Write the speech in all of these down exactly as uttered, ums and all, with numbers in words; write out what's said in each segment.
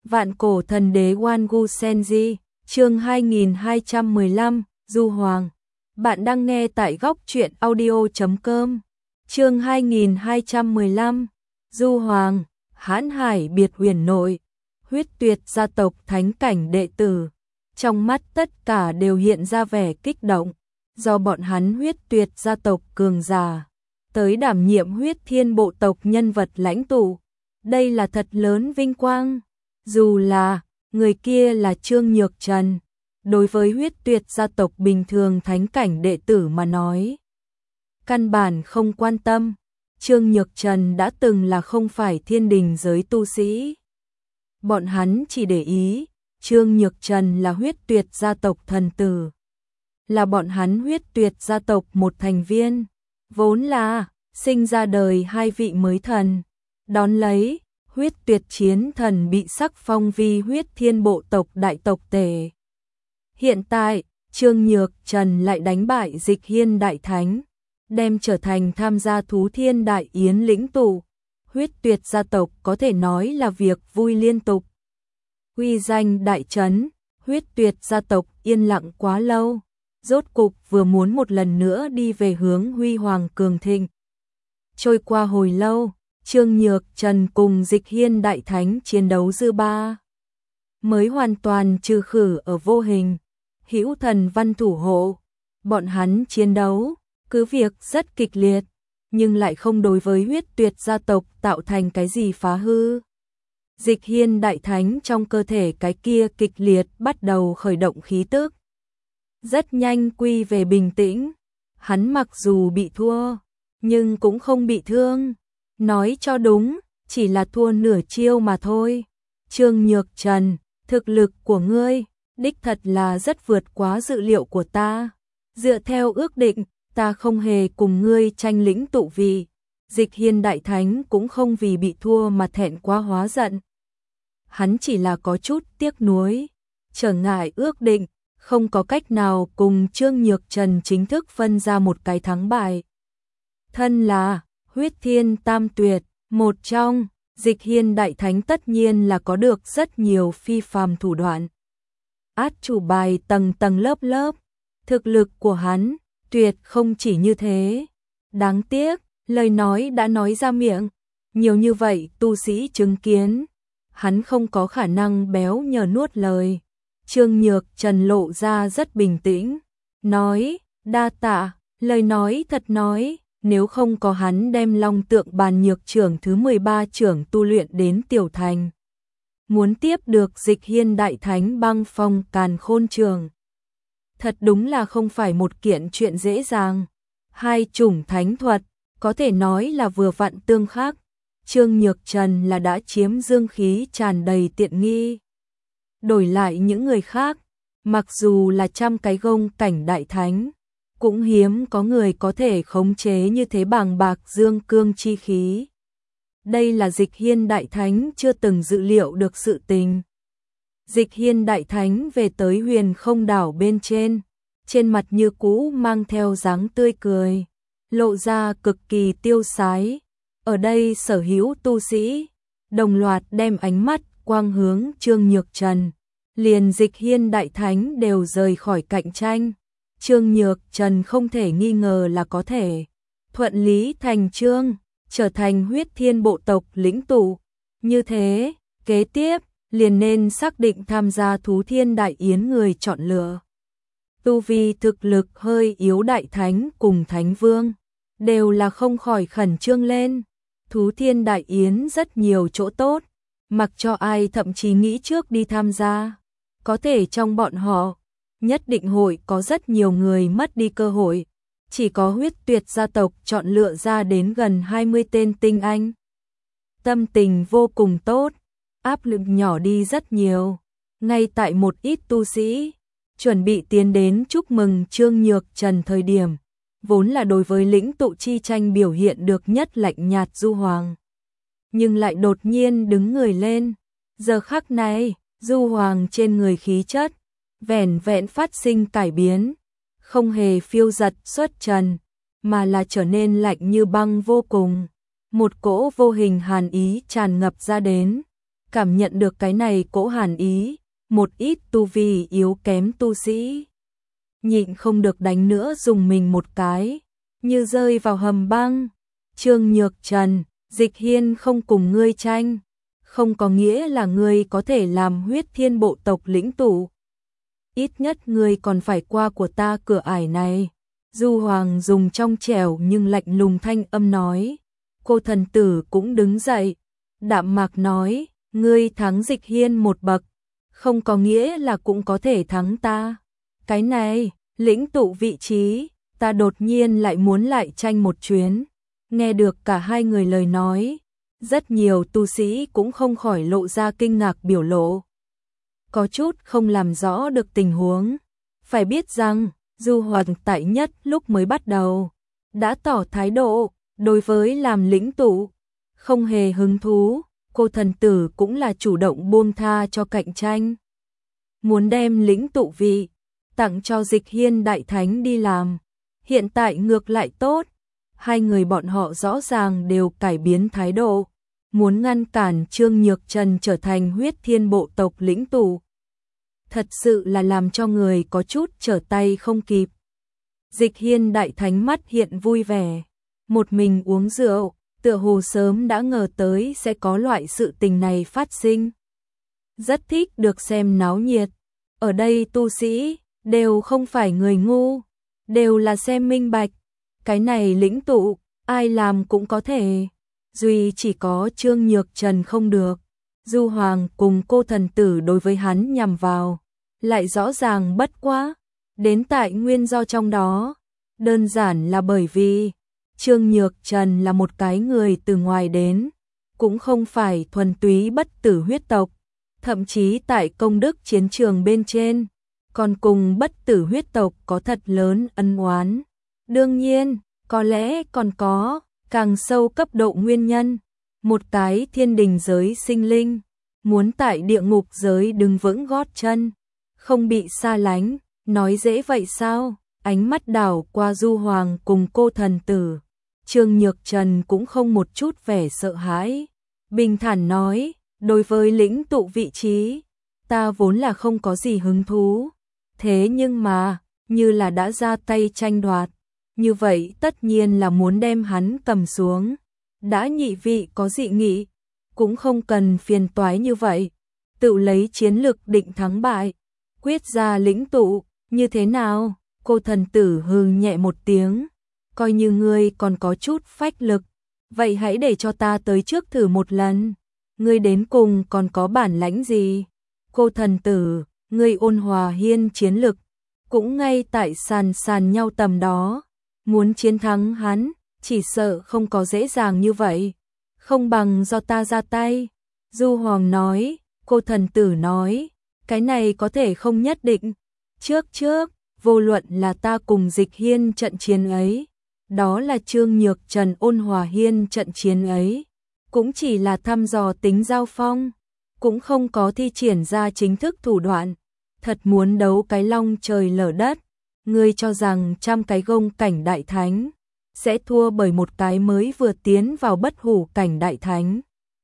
Vạn cổ thần đế Wangu Senji, chương hai nghìn hai trăm mười lăm, Du Hoàng. Bạn đang nghe tại góc truyện audio chấm com. Chương hai nghìn hai trăm mười lăm, Du Hoàng, hãn hải biệt huyền nội, huyết tuyệt gia tộc thánh cảnh đệ tử. Trong mắt tất cả đều hiện ra vẻ kích động, do bọn hắn huyết tuyệt gia tộc cường giả tới đảm nhiệm huyết thiên bộ tộc nhân vật lãnh tụ. Đây là thật lớn vinh quang. Dù là, người kia là Trương Nhược Trần, đối với huyết tuyệt gia tộc bình thường thánh cảnh đệ tử mà nói, căn bản không quan tâm. Trương Nhược Trần đã từng là không phải thiên đình giới tu sĩ. Bọn hắn chỉ để ý, Trương Nhược Trần là huyết tuyệt gia tộc thần tử, là bọn hắn huyết tuyệt gia tộc một thành viên, vốn là sinh ra đời hai vị mới thần. Đón lấy, huyết tuyệt chiến thần bị sắc phong vi huyết thiên bộ tộc đại tộc tể. Hiện tại, Trương Nhược Trần lại đánh bại Dịch Hiên đại thánh, đem trở thành tham gia thú thiên đại yến lĩnh tụ. Huyết tuyệt gia tộc có thể nói là việc vui liên tục. Uy danh đại trấn, huyết tuyệt gia tộc yên lặng quá lâu, rốt cục vừa muốn một lần nữa đi về hướng huy hoàng cường thịnh. Trôi qua hồi lâu, Trương Nhược Trần cùng Dịch Hiên đại thánh chiến đấu dư ba, mới hoàn toàn trừ khử ở vô hình. Hữu thần văn thủ hộ, bọn hắn chiến đấu, cứ việc rất kịch liệt, nhưng lại không đối với huyết tuyệt gia tộc tạo thành cái gì phá hư. Dịch Hiên đại thánh trong cơ thể cái kia kịch liệt bắt đầu khởi động khí tức, rất nhanh quy về bình tĩnh. Hắn mặc dù bị thua, nhưng cũng không bị thương. Nói cho đúng, chỉ là thua nửa chiêu mà thôi. Trương Nhược Trần, thực lực của ngươi đích thật là rất vượt quá dự liệu của ta. Dựa theo ước định, ta không hề cùng ngươi tranh lĩnh tụ vị. Dịch Hiên đại thánh cũng không vì bị thua mà thẹn quá hóa giận. Hắn chỉ là có chút tiếc nuối, trở ngại ước định, không có cách nào cùng Trương Nhược Trần chính thức phân ra một cái thắng bại. Thân là huyết thiên tam tuyệt, một trong, Dịch Hiên đại thánh tất nhiên là có được rất nhiều phi phàm thủ đoạn. Át chủ bài tầng tầng lớp lớp, thực lực của hắn tuyệt không chỉ như thế. Đáng tiếc, lời nói đã nói ra miệng, nhiều như vậy tu sĩ chứng kiến, hắn không có khả năng béo nhờ nuốt lời. Trương Nhược Trần lộ ra rất bình tĩnh, nói, đa tạ, lời nói thật nói, nếu không có hắn đem Long Tượng Bàn Nhược trưởng thứ mười ba trưởng tu luyện đến tiểu thành, muốn tiếp được Dịch Hiên đại thánh băng phong càn khôn trường, thật đúng là không phải một kiện chuyện dễ dàng. Hai chủng thánh thuật có thể nói là vừa vặn tương khắc. Trương Nhược Trần là đã chiếm dương khí tràn đầy tiện nghi. Đổi lại những người khác, mặc dù là trăm cái gông cảnh đại thánh, cũng hiếm có người có thể khống chế như thế bàng bạc dương cương chi khí. Đây là Dịch Hiên đại thánh chưa từng dự liệu được sự tình. Dịch Hiên đại thánh về tới huyền không đảo bên trên, trên mặt như cũ mang theo dáng tươi cười, lộ ra cực kỳ tiêu sái. Ở đây sở hữu tu sĩ đồng loạt đem ánh mắt quang hướng Trương Nhược Trần, liền Dịch Hiên đại thánh đều rời khỏi cạnh tranh. Trương Nhược Trần không thể nghi ngờ là có thể thuận lý thành chương, trở thành huyết thiên bộ tộc lĩnh tụ. Như thế, kế tiếp liền nên xác định tham gia thú thiên đại yến người chọn lựa. Tu vi thực lực hơi yếu đại thánh cùng thánh vương đều là không khỏi khẩn trương lên. Thú thiên đại yến rất nhiều chỗ tốt, mặc cho ai thậm chí nghĩ trước đi tham gia, có thể trong bọn họ nhất định hội có rất nhiều người mất đi cơ hội. Chỉ có huyết tuyệt gia tộc chọn lựa ra đến gần hai mươi tên tinh anh. Tâm tình vô cùng tốt, áp lực nhỏ đi rất nhiều. Ngay tại một ít tu sĩ chuẩn bị tiến đến chúc mừng Trương Nhược Trần thời điểm, vốn là đối với lĩnh tụ chi tranh biểu hiện được nhất lạnh nhạt Du Hoàng, nhưng lại đột nhiên đứng người lên. Giờ khắc này, Du Hoàng trên người khí chất vẻn vẹn phát sinh cải biến, không hề phiêu giật xuất trần, mà là trở nên lạnh như băng vô cùng. Một cỗ vô hình hàn ý tràn ngập ra đến, cảm nhận được cái này cỗ hàn ý, một ít tu vi yếu kém tu sĩ nhịn không được đánh nữa dùng mình một cái, như rơi vào hầm băng. Trương Nhược Trần, Dịch Hiên không cùng ngươi tranh, không có nghĩa là ngươi có thể làm Huyết Thiên bộ tộc lĩnh tụ. Ít nhất ngươi còn phải qua của ta cửa ải này. Du Hoàng dùng trong trẻo nhưng lạnh lùng thanh âm nói. Cô thần tử cũng đứng dậy, đạm mạc nói, ngươi thắng Dịch Hiên một bậc, không có nghĩa là cũng có thể thắng ta. Cái này, lĩnh tụ vị trí, ta đột nhiên lại muốn lại tranh một chuyến. Nghe được cả hai người lời nói, rất nhiều tu sĩ cũng không khỏi lộ ra kinh ngạc biểu lộ. Có chút không làm rõ được tình huống. Phải biết rằng, Du Hoàng tại nhất lúc mới bắt đầu, đã tỏ thái độ, đối với làm lĩnh tụ, không hề hứng thú, cô thần tử cũng là chủ động buông tha cho cạnh tranh. Muốn đem lĩnh tụ vị, tặng cho Dịch Hiên đại thánh đi làm, hiện tại ngược lại tốt. Hai người bọn họ rõ ràng đều cải biến thái độ, muốn ngăn cản Trương Nhược Trần trở thành Huyết Thiên bộ tộc lĩnh tụ. Thật sự là làm cho người có chút trở tay không kịp. Dịch Hiên đại thánh mắt hiện vui vẻ, một mình uống rượu, tựa hồ sớm đã ngờ tới sẽ có loại sự tình này phát sinh. Rất thích được xem náo nhiệt, ở đây tu sĩ đều không phải người ngu, đều là xem minh bạch. Cái này lĩnh tụ, ai làm cũng có thể, duy chỉ có Trương Nhược Trần không được. Du Hoàng cùng cô thần tử đối với hắn nhằm vào, lại rõ ràng bất quá, đến tại nguyên do trong đó, đơn giản là bởi vì Trương Nhược Trần là một cái người từ ngoài đến, cũng không phải thuần túy bất tử huyết tộc, thậm chí tại công đức chiến trường bên trên, còn cùng bất tử huyết tộc có thật lớn ân oán. Đương nhiên, có lẽ còn có càng sâu cấp độ nguyên nhân, một cái thiên đình giới sinh linh, muốn tại địa ngục giới đứng vững gót chân, không bị xa lánh, nói dễ vậy sao? Ánh mắt đảo qua Du Hoàng cùng cô thần tử, Trương Nhược Trần cũng không một chút vẻ sợ hãi, bình thản nói, đối với lĩnh tụ vị trí, ta vốn là không có gì hứng thú, thế nhưng mà, như là đã ra tay tranh đoạt, như vậy tất nhiên là muốn đem hắn cầm xuống. Đã nhị vị có dị nghị, cũng không cần phiền toái như vậy, tự lấy chiến lực định thắng bại, quyết ra lĩnh tụ, như thế nào? Cô thần tử hừ nhẹ một tiếng, coi như ngươi còn có chút phách lực, vậy hãy để cho ta tới trước thử một lần, ngươi đến cùng còn có bản lãnh gì? Cô thần tử, ngươi ôn hòa hiên chiến lực, cũng ngay tại sàn sàn nhau tầm đó, muốn chiến thắng hắn, chỉ sợ không có dễ dàng như vậy, không bằng do ta ra tay. Du Hoàng nói, cô thần tử nói, cái này có thể không nhất định. Trước trước, vô luận là ta cùng Dịch Hiên trận chiến ấy, đó là Trương Nhược Trần ôn hòa hiên trận chiến ấy, cũng chỉ là thăm dò tính giao phong, cũng không có thi triển ra chính thức thủ đoạn. Thật muốn đấu cái long trời lở đất, ngươi cho rằng trăm cái gông cảnh đại thánh sẽ thua bởi một cái mới vừa tiến vào bất hủ cảnh đại thánh.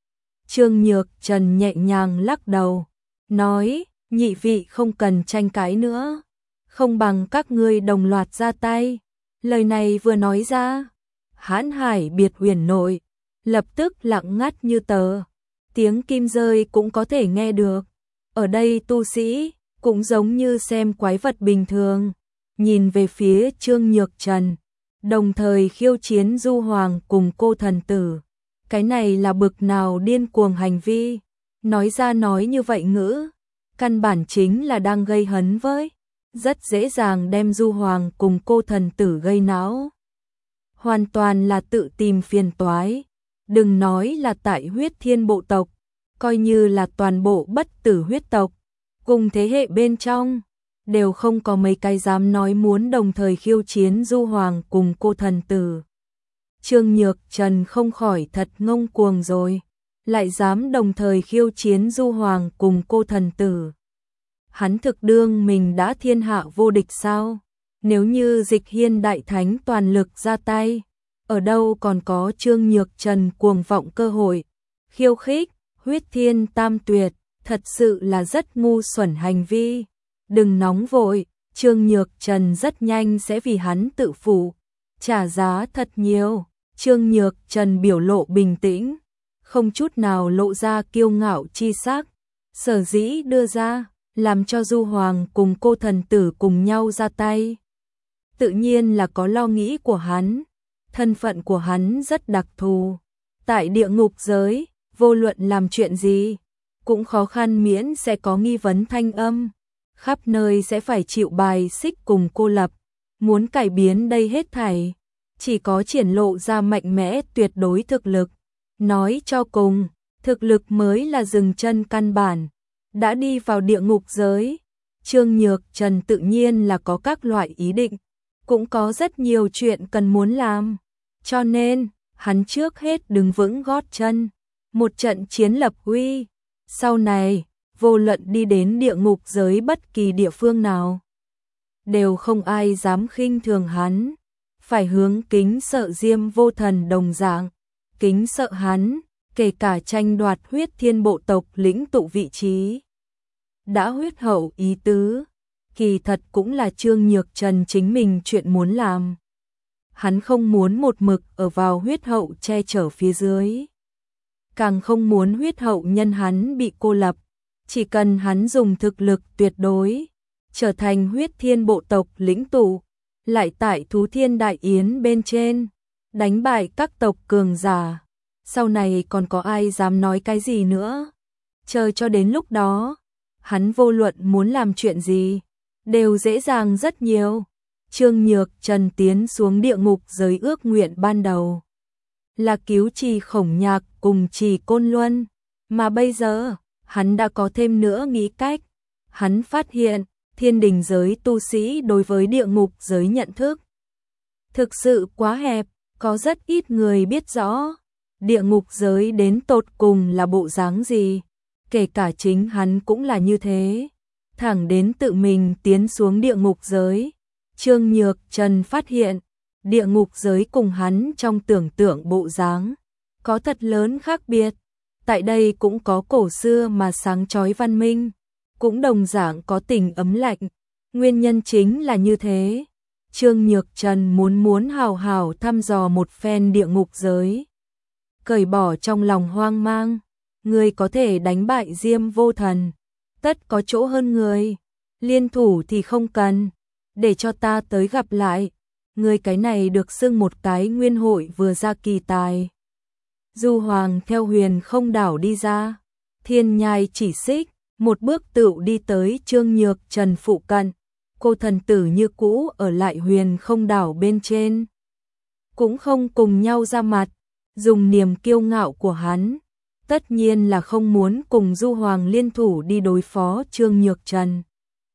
Trương Nhược Trần nhẹ nhàng lắc đầu, nói, nhị vị không cần tranh cãi nữa, không bằng các ngươi đồng loạt ra tay. Lời này vừa nói ra, Hãn Hải biệt huyền nội, lập tức lặng ngắt như tờ, tiếng kim rơi cũng có thể nghe được. Ở đây tu sĩ, cũng giống như xem quái vật bình thường, nhìn về phía Trương Nhược Trần, đồng thời khiêu chiến Du Hoàng cùng cô thần tử. Cái này là bực nào điên cuồng hành vi, nói ra nói như vậy ngữ, căn bản chính là đang gây hấn với, rất dễ dàng đem Du Hoàng cùng cô thần tử gây não. Hoàn toàn là tự tìm phiền toái, đừng nói là tại Huyết Thiên bộ tộc, coi như là toàn bộ bất tử huyết tộc, cùng thế hệ bên trong, đều không có mấy cái dám nói muốn đồng thời khiêu chiến Du Hoàng cùng cô thần tử. Trương Nhược Trần không khỏi thật ngông cuồng rồi, lại dám đồng thời khiêu chiến Du Hoàng cùng cô thần tử. Hắn thực đương mình đã thiên hạ vô địch sao? Nếu như Dịch Hiên đại thánh toàn lực ra tay, ở đâu còn có Trương Nhược Trần cuồng vọng cơ hội, khiêu khích, Huyết Thiên Tam Tuyệt, thật sự là rất ngu xuẩn hành vi. Đừng nóng vội, Trương Nhược Trần rất nhanh sẽ vì hắn tự phụ, trả giá thật nhiều. Trương Nhược Trần biểu lộ bình tĩnh, không chút nào lộ ra kiêu ngạo chi sắc. Sở dĩ đưa ra, làm cho Du Hoàng cùng cô thần tử cùng nhau ra tay. Tự nhiên là có lo nghĩ của hắn, thân phận của hắn rất đặc thù. Tại địa ngục giới, vô luận làm chuyện gì, cũng khó khăn miễn sẽ có nghi vấn thanh âm. Khắp nơi sẽ phải chịu bài xích cùng cô lập. Muốn cải biến đây hết thảy, chỉ có triển lộ ra mạnh mẽ tuyệt đối thực lực. Nói cho cùng, thực lực mới là dừng chân căn bản. Đã đi vào địa ngục giới, Trương Nhược Trần tự nhiên là có các loại ý định, cũng có rất nhiều chuyện cần muốn làm. Cho nên, hắn trước hết đứng vững gót chân, một trận chiến lập uy. Sau này, vô luận đi đến địa ngục giới bất kỳ địa phương nào, đều không ai dám khinh thường hắn, phải hướng kính sợ Diêm Vô Thần đồng dạng, kính sợ hắn, kể cả tranh đoạt Huyết Thiên bộ tộc lĩnh tụ vị trí. Đã huyết hậu ý tứ, kỳ thật cũng là Trương Nhược Trần chính mình chuyện muốn làm. Hắn không muốn một mực ở vào huyết hậu che chở phía dưới, càng không muốn huyết hậu nhân hắn bị cô lập. Chỉ cần hắn dùng thực lực tuyệt đối, trở thành Huyết Thiên bộ tộc lĩnh tụ, lại tại Thú Thiên Đại Yến bên trên, đánh bại các tộc cường giả, sau này còn có ai dám nói cái gì nữa. Chờ cho đến lúc đó, hắn vô luận muốn làm chuyện gì, đều dễ dàng rất nhiều. Trương Nhược Trần tiến xuống địa ngục giới ước nguyện ban đầu là cứu Trì Khổng Nhạc cùng Trì Côn Luân, mà bây giờ, hắn đã có thêm nữa nghĩ cách. Hắn phát hiện, thiên đình giới tu sĩ đối với địa ngục giới nhận thức thực sự quá hẹp, có rất ít người biết rõ địa ngục giới đến tột cùng là bộ dáng gì, kể cả chính hắn cũng là như thế. Thẳng đến tự mình tiến xuống địa ngục giới, Trương Nhược Trần phát hiện, địa ngục giới cùng hắn trong tưởng tượng bộ dáng có thật lớn khác biệt. Tại đây cũng có cổ xưa mà sáng chói văn minh, cũng đồng dạng có tình ấm lạnh. Nguyên nhân chính là như thế. Trương Nhược Trần muốn muốn hào hào thăm dò một phen địa ngục giới, cởi bỏ trong lòng hoang mang. Người có thể đánh bại Diêm Vô Thần, tất có chỗ hơn người. Liên thủ thì không cần, để cho ta tới gặp lại. Người cái này được xưng một cái nguyên hội vừa ra kỳ tài. Du Hoàng theo Huyền Không đảo đi ra, thiên nhai chỉ xích, một bước tựu đi tới Trương Nhược Trần phụ cận. Cô thần tử như cũ ở lại Huyền Không đảo bên trên, cũng không cùng nhau ra mặt, dùng niềm kiêu ngạo của hắn, tất nhiên là không muốn cùng Du Hoàng liên thủ đi đối phó Trương Nhược Trần.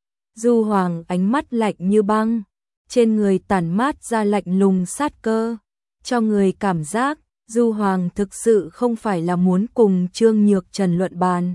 Du Hoàng ánh mắt lạnh như băng, trên người tản mát ra lạnh lùng sát cơ, cho người cảm giác Du Hoàng thực sự không phải là muốn cùng Trương Nhược Trần luận bàn,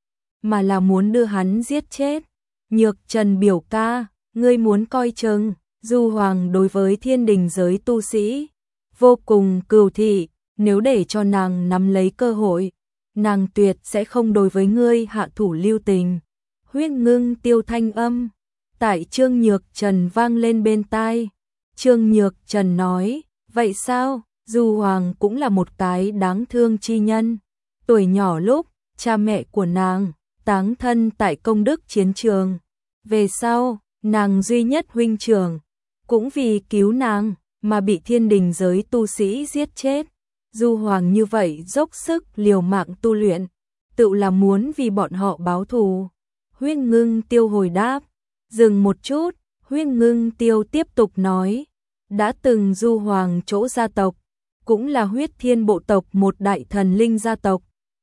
mà là muốn đưa hắn giết chết. Nhược Trần biểu ca, ngươi muốn coi chừng. Du Hoàng đối với thiên đình giới tu sĩ vô cùng cừu thị, nếu để cho nàng nắm lấy cơ hội, nàng tuyệt sẽ không đối với ngươi hạ thủ lưu tình. Huyết Ngưng Tiêu thanh âm tại Trương Nhược Trần vang lên bên tai. Trương Nhược Trần nói, vậy sao? Du Hoàng cũng là một cái đáng thương chi nhân. Tuổi nhỏ lúc, cha mẹ của nàng táng thân tại công đức chiến trường. Về sau, nàng duy nhất huynh trưởng, cũng vì cứu nàng, mà bị thiên đình giới tu sĩ giết chết. Du Hoàng như vậy dốc sức liều mạng tu luyện, tự là muốn vì bọn họ báo thù. Huyết Ngưng Tiêu hồi đáp, dừng một chút, Huyết Ngưng Tiêu tiếp tục nói, đã từng Du Hoàng chỗ gia tộc, cũng là Huyết Thiên bộ tộc một đại thần linh gia tộc.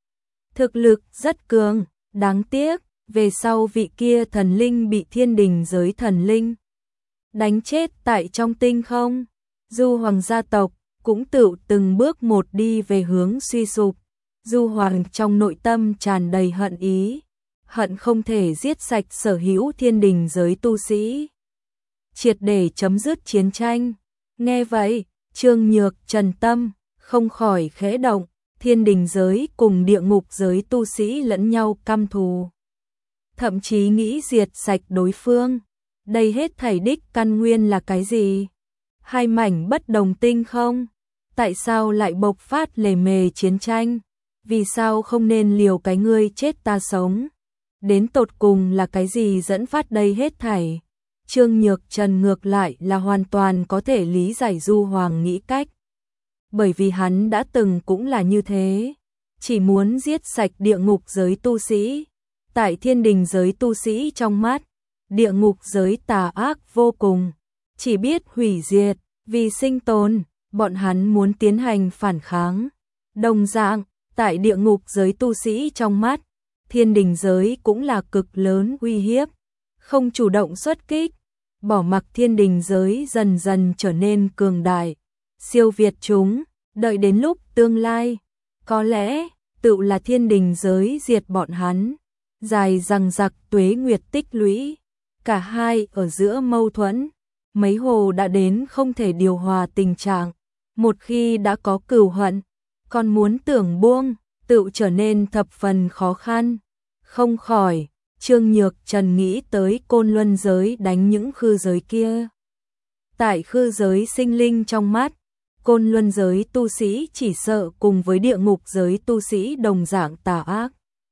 Thực lực rất cường, đáng tiếc, về sau vị kia thần linh bị thiên đình giới thần linh đánh chết tại trong tinh không. Du Hoàng gia tộc cũng tự từng bước một đi về hướng suy sụp. Du Hoàng trong nội tâm tràn đầy hận ý, hận không thể giết sạch sở hữu thiên đình giới tu sĩ, triệt để chấm dứt chiến tranh. Nghe vậy, Trương Nhược Trần tâm không khỏi khẽ động, thiên đình giới cùng địa ngục giới tu sĩ lẫn nhau căm thù. Thậm chí nghĩ diệt sạch đối phương. Đây hết thảy đích căn nguyên là cái gì? Hai mảnh bất đồng tinh không? Tại sao lại bộc phát lề mề chiến tranh? Vì sao không nên liều cái ngươi chết ta sống? Đến tột cùng là cái gì dẫn phát đây hết thảy? Trương Nhược Trần ngược lại là hoàn toàn có thể lý giải Du Hoàng nghĩ cách. Bởi vì hắn đã từng cũng là như thế. Chỉ muốn giết sạch địa ngục giới tu sĩ. Tại thiên đình giới tu sĩ trong mắt, địa ngục giới tà ác vô cùng. Chỉ biết hủy diệt, vì sinh tồn, bọn hắn muốn tiến hành phản kháng. Đồng dạng, tại địa ngục giới tu sĩ trong mắt, thiên đình giới cũng là cực lớn uy hiếp. Không chủ động xuất kích, bỏ mặc thiên đình giới dần dần trở nên cường đại, siêu việt chúng, đợi đến lúc tương lai, có lẽ tự là thiên đình giới diệt bọn hắn. Dài dằng dặc tuế nguyệt tích lũy, cả hai ở giữa mâu thuẫn, mấy hồ đã đến không thể điều hòa tình trạng. Một khi đã có cừu hận, còn muốn tưởng buông, tự trở nên thập phần khó khăn. Không khỏi, Trương Nhược Trần nghĩ tới Côn Luân giới đánh những khư giới kia. Tại khư giới sinh linh trong mắt, Côn Luân giới tu sĩ chỉ sợ cùng với địa ngục giới tu sĩ đồng dạng tà ác.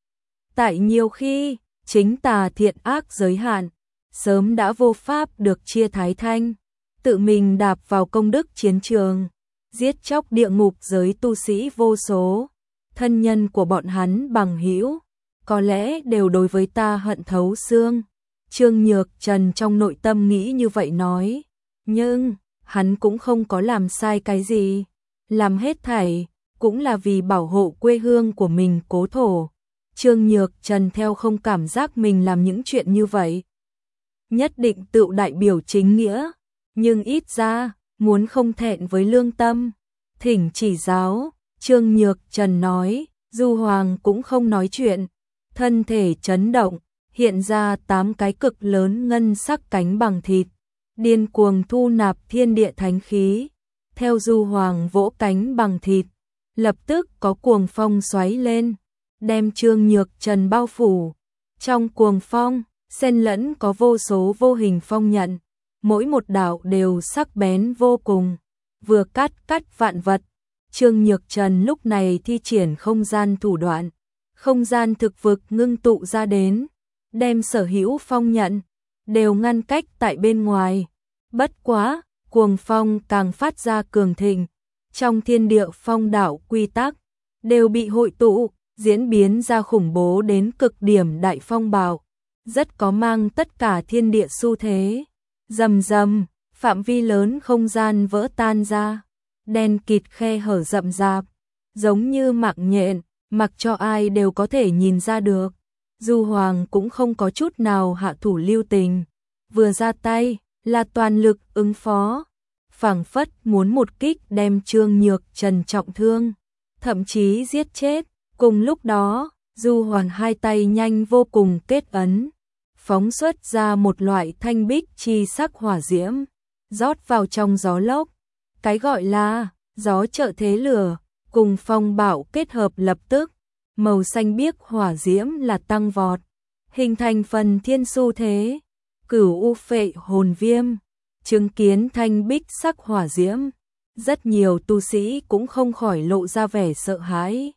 Tại nhiều khi, chính tà thiện ác giới hạn, sớm đã vô pháp được chia thái thanh, tự mình đạp vào công đức chiến trường, giết chóc địa ngục giới tu sĩ vô số, thân nhân của bọn hắn bằng hữu, có lẽ đều đối với ta hận thấu xương. Trương Nhược Trần trong nội tâm nghĩ như vậy nói, nhưng hắn cũng không có làm sai cái gì, làm hết thảy cũng là vì bảo hộ quê hương của mình cố thổ. Trương Nhược Trần theo không cảm giác mình làm những chuyện như vậy nhất định tự đại biểu chính nghĩa, nhưng ít ra muốn không thẹn với lương tâm. Thỉnh chỉ giáo, Trương Nhược Trần nói. Du Hoàng cũng không nói chuyện, thân thể chấn động, hiện ra tám cái cực lớn ngân sắc cánh bằng thịt, điên cuồng thu nạp thiên địa thánh khí. Theo Du Hoàng vỗ cánh bằng thịt, lập tức có cuồng phong xoáy lên, đem Trương Nhược Trần bao phủ. Trong cuồng phong, xen lẫn có vô số vô hình phong nhận, mỗi một đạo đều sắc bén vô cùng, vừa cắt cắt vạn vật. Trương Nhược Trần lúc này thi triển không gian thủ đoạn, không gian thực vực ngưng tụ ra đến, đem sở hữu phong nhận đều ngăn cách tại bên ngoài. Bất quá, cuồng phong càng phát ra cường thịnh, trong thiên địa phong đạo quy tắc đều bị hội tụ, diễn biến ra khủng bố đến cực điểm đại phong bạo, rất có mang tất cả thiên địa xu thế. Rầm rầm, phạm vi lớn không gian vỡ tan ra, đen kịt khe hở rậm rạp, giống như mạng nhện, mặc cho ai đều có thể nhìn ra được. Du Hoàng cũng không có chút nào hạ thủ lưu tình, vừa ra tay là toàn lực ứng phó, phảng phất muốn một kích đem Trương Nhược Trần trọng thương, thậm chí giết chết. Cùng lúc đó, Du Hoàng hai tay nhanh vô cùng kết ấn, phóng xuất ra một loại thanh bích chi sắc hỏa diễm, rót vào trong gió lốc. Cái gọi là gió trợ thế lửa, cùng phong bạo kết hợp lập tức, màu xanh biếc hỏa diễm là tăng vọt, hình thành phần thiên xu thế, cửu u phệ hồn viêm. Chứng kiến thanh bích sắc hỏa diễm, rất nhiều tu sĩ cũng không khỏi lộ ra vẻ sợ hãi.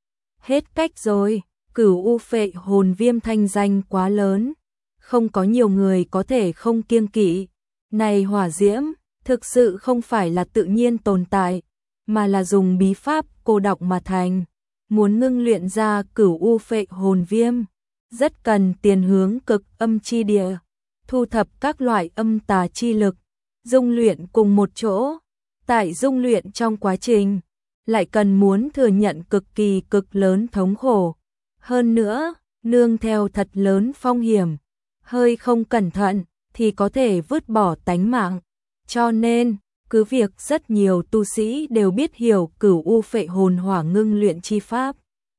Hết cách rồi, cửu u phệ hồn viêm thanh danh quá lớn, không có nhiều người có thể không kiêng kỵ. Này hỏa diễm, thực sự không phải là tự nhiên tồn tại, mà là dùng bí pháp cô đọng mà thành. Muốn ngưng luyện ra cửu u phệ hồn viêm, rất cần tiền hướng cực âm chi địa, thu thập các loại âm tà chi lực, dung luyện cùng một chỗ. Tại dung luyện trong quá trình, lại cần muốn thừa nhận cực kỳ cực lớn thống khổ. Hơn nữa, nương theo thật lớn phong hiểm, hơi không cẩn thận thì có thể vứt bỏ tánh mạng. Cho nên, cứ việc rất nhiều tu sĩ đều biết hiểu cửu u phệ hồn hỏa ngưng luyện chi pháp,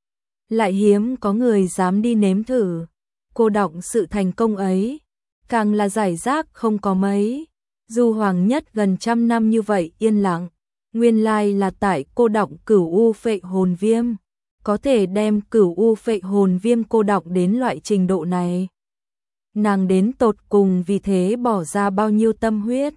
lại hiếm có người dám đi nếm thử. Cô đọng sự thành công ấy, càng là giải rác không có mấy. Du Hoàng nhất gần trăm năm như vậy yên lặng, Nguyên lai là tại cô đọng cửu u phệ hồn viêm, có thể đem cửu u phệ hồn viêm cô đọng đến loại trình độ này. Nàng đến tột cùng vì thế bỏ ra bao nhiêu tâm huyết.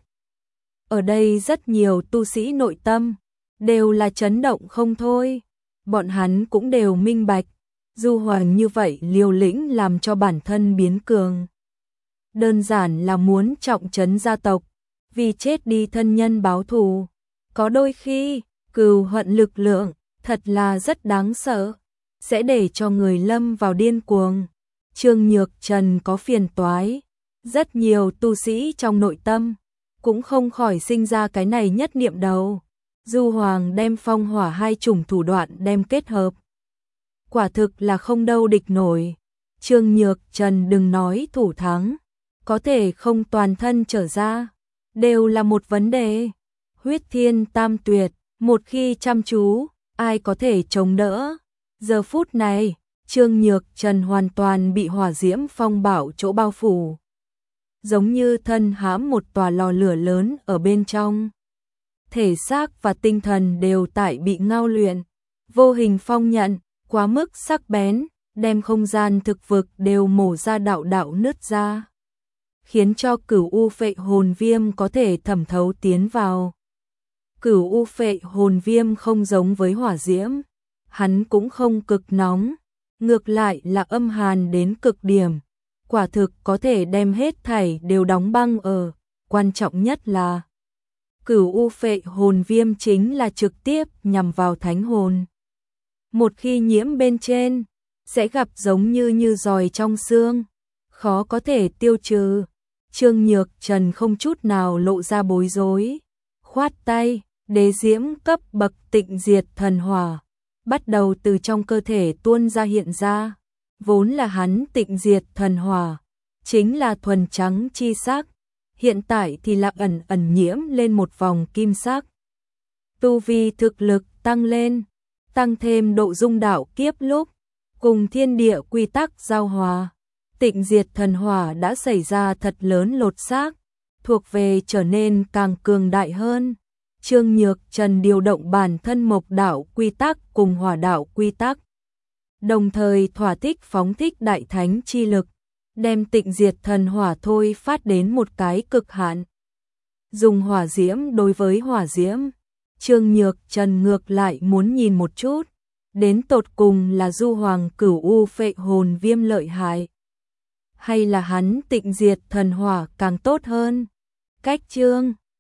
Ở đây rất nhiều tu sĩ nội tâm, đều là chấn động không thôi. Bọn hắn cũng đều minh bạch, Du Hoàng như vậy liều lĩnh làm cho bản thân biến cường. Đơn giản là muốn trọng trấn gia tộc, vì chết đi thân nhân báo thù. Có đôi khi, cừu hận lực lượng, thật là rất đáng sợ, sẽ để cho người lâm vào điên cuồng. Trương Nhược Trần có phiền toái, rất nhiều tu sĩ trong nội tâm, cũng không khỏi sinh ra cái này nhất niệm đầu. Du Hoàng đem phong hỏa hai chủng thủ đoạn đem kết hợp. Quả thực là không đâu địch nổi. Trương Nhược Trần đừng nói thủ thắng, có thể không toàn thân trở ra, đều là một vấn đề. Huyết thiên tam tuyệt, một khi chăm chú, ai có thể chống đỡ. Giờ phút này, Trương Nhược Trần hoàn toàn bị hỏa diễm phong bạo chỗ bao phủ, giống như thân hãm một tòa lò lửa lớn ở bên trong. Thể xác và tinh thần đều tại bị ngao luyện, vô hình phong nhận, quá mức sắc bén, đem không gian thực vực đều mổ ra đạo đạo nứt ra, khiến cho cửu u phệ hồn viêm có thể thẩm thấu tiến vào. Cửu u phệ hồn viêm không giống với hỏa diễm, hắn cũng không cực nóng, ngược lại là âm hàn đến cực điểm, quả thực có thể đem hết thảy đều đóng băng ở. Quan trọng nhất là cửu u phệ hồn viêm chính là trực tiếp nhằm vào thánh hồn. Một khi nhiễm bên trên, sẽ gặp giống như như giòi trong xương, khó có thể tiêu trừ. Trương Nhược Trần không chút nào lộ ra bối rối, khoát tay, đế diễm cấp bậc tịnh diệt thần hỏa, bắt đầu từ trong cơ thể tuôn ra hiện ra. Vốn là hắn tịnh diệt thần hỏa, chính là thuần trắng chi sắc, hiện tại thì là ẩn ẩn nhiễm lên một vòng kim sắc. Tu vi thực lực tăng lên, tăng thêm độ dung đạo kiếp lúc, cùng thiên địa quy tắc giao hòa, tịnh diệt thần hỏa đã xảy ra thật lớn lột xác, thuộc về trở nên càng cường đại hơn. Trương Nhược Trần điều động bản thân mộc đạo quy tắc cùng hỏa đạo quy tắc, đồng thời thỏa thích phóng thích đại thánh chi lực, đem tịnh diệt thần hỏa thôi phát đến một cái cực hạn. Dùng hỏa diễm đối với hỏa diễm, Trương Nhược Trần ngược lại muốn nhìn một chút, đến tột cùng là Du Hoàng cửu u phệ hồn viêm lợi hại, hay là hắn tịnh diệt thần hỏa càng tốt hơn. Cách chương